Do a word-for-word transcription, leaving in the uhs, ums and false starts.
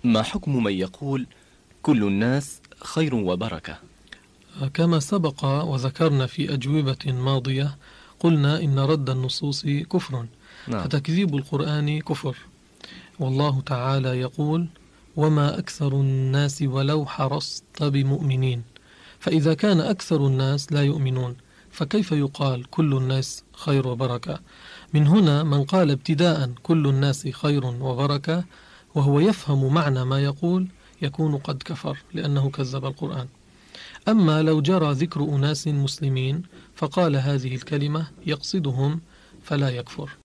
ما حكم من يقول كل الناس خير وبركة؟ كما سبق وذكرنا في أجوبة ماضية، قلنا إن رد النصوص كفر، نعم. فتكذيب القرآن كفر. والله تعالى يقول: وما أكثر الناس ولو حرصت بمؤمنين. فإذا كان أكثر الناس لا يؤمنون، فكيف يقال كل الناس خير وبركة؟ من هنا من قال ابتداء كل الناس خير وبركة وهو يفهم معنى ما يقول يكون قد كفر، لأنه كذب القرآن. أما لو جرى ذكر أناس مسلمين فقال هذه الكلمة يقصدهم فلا يكفر.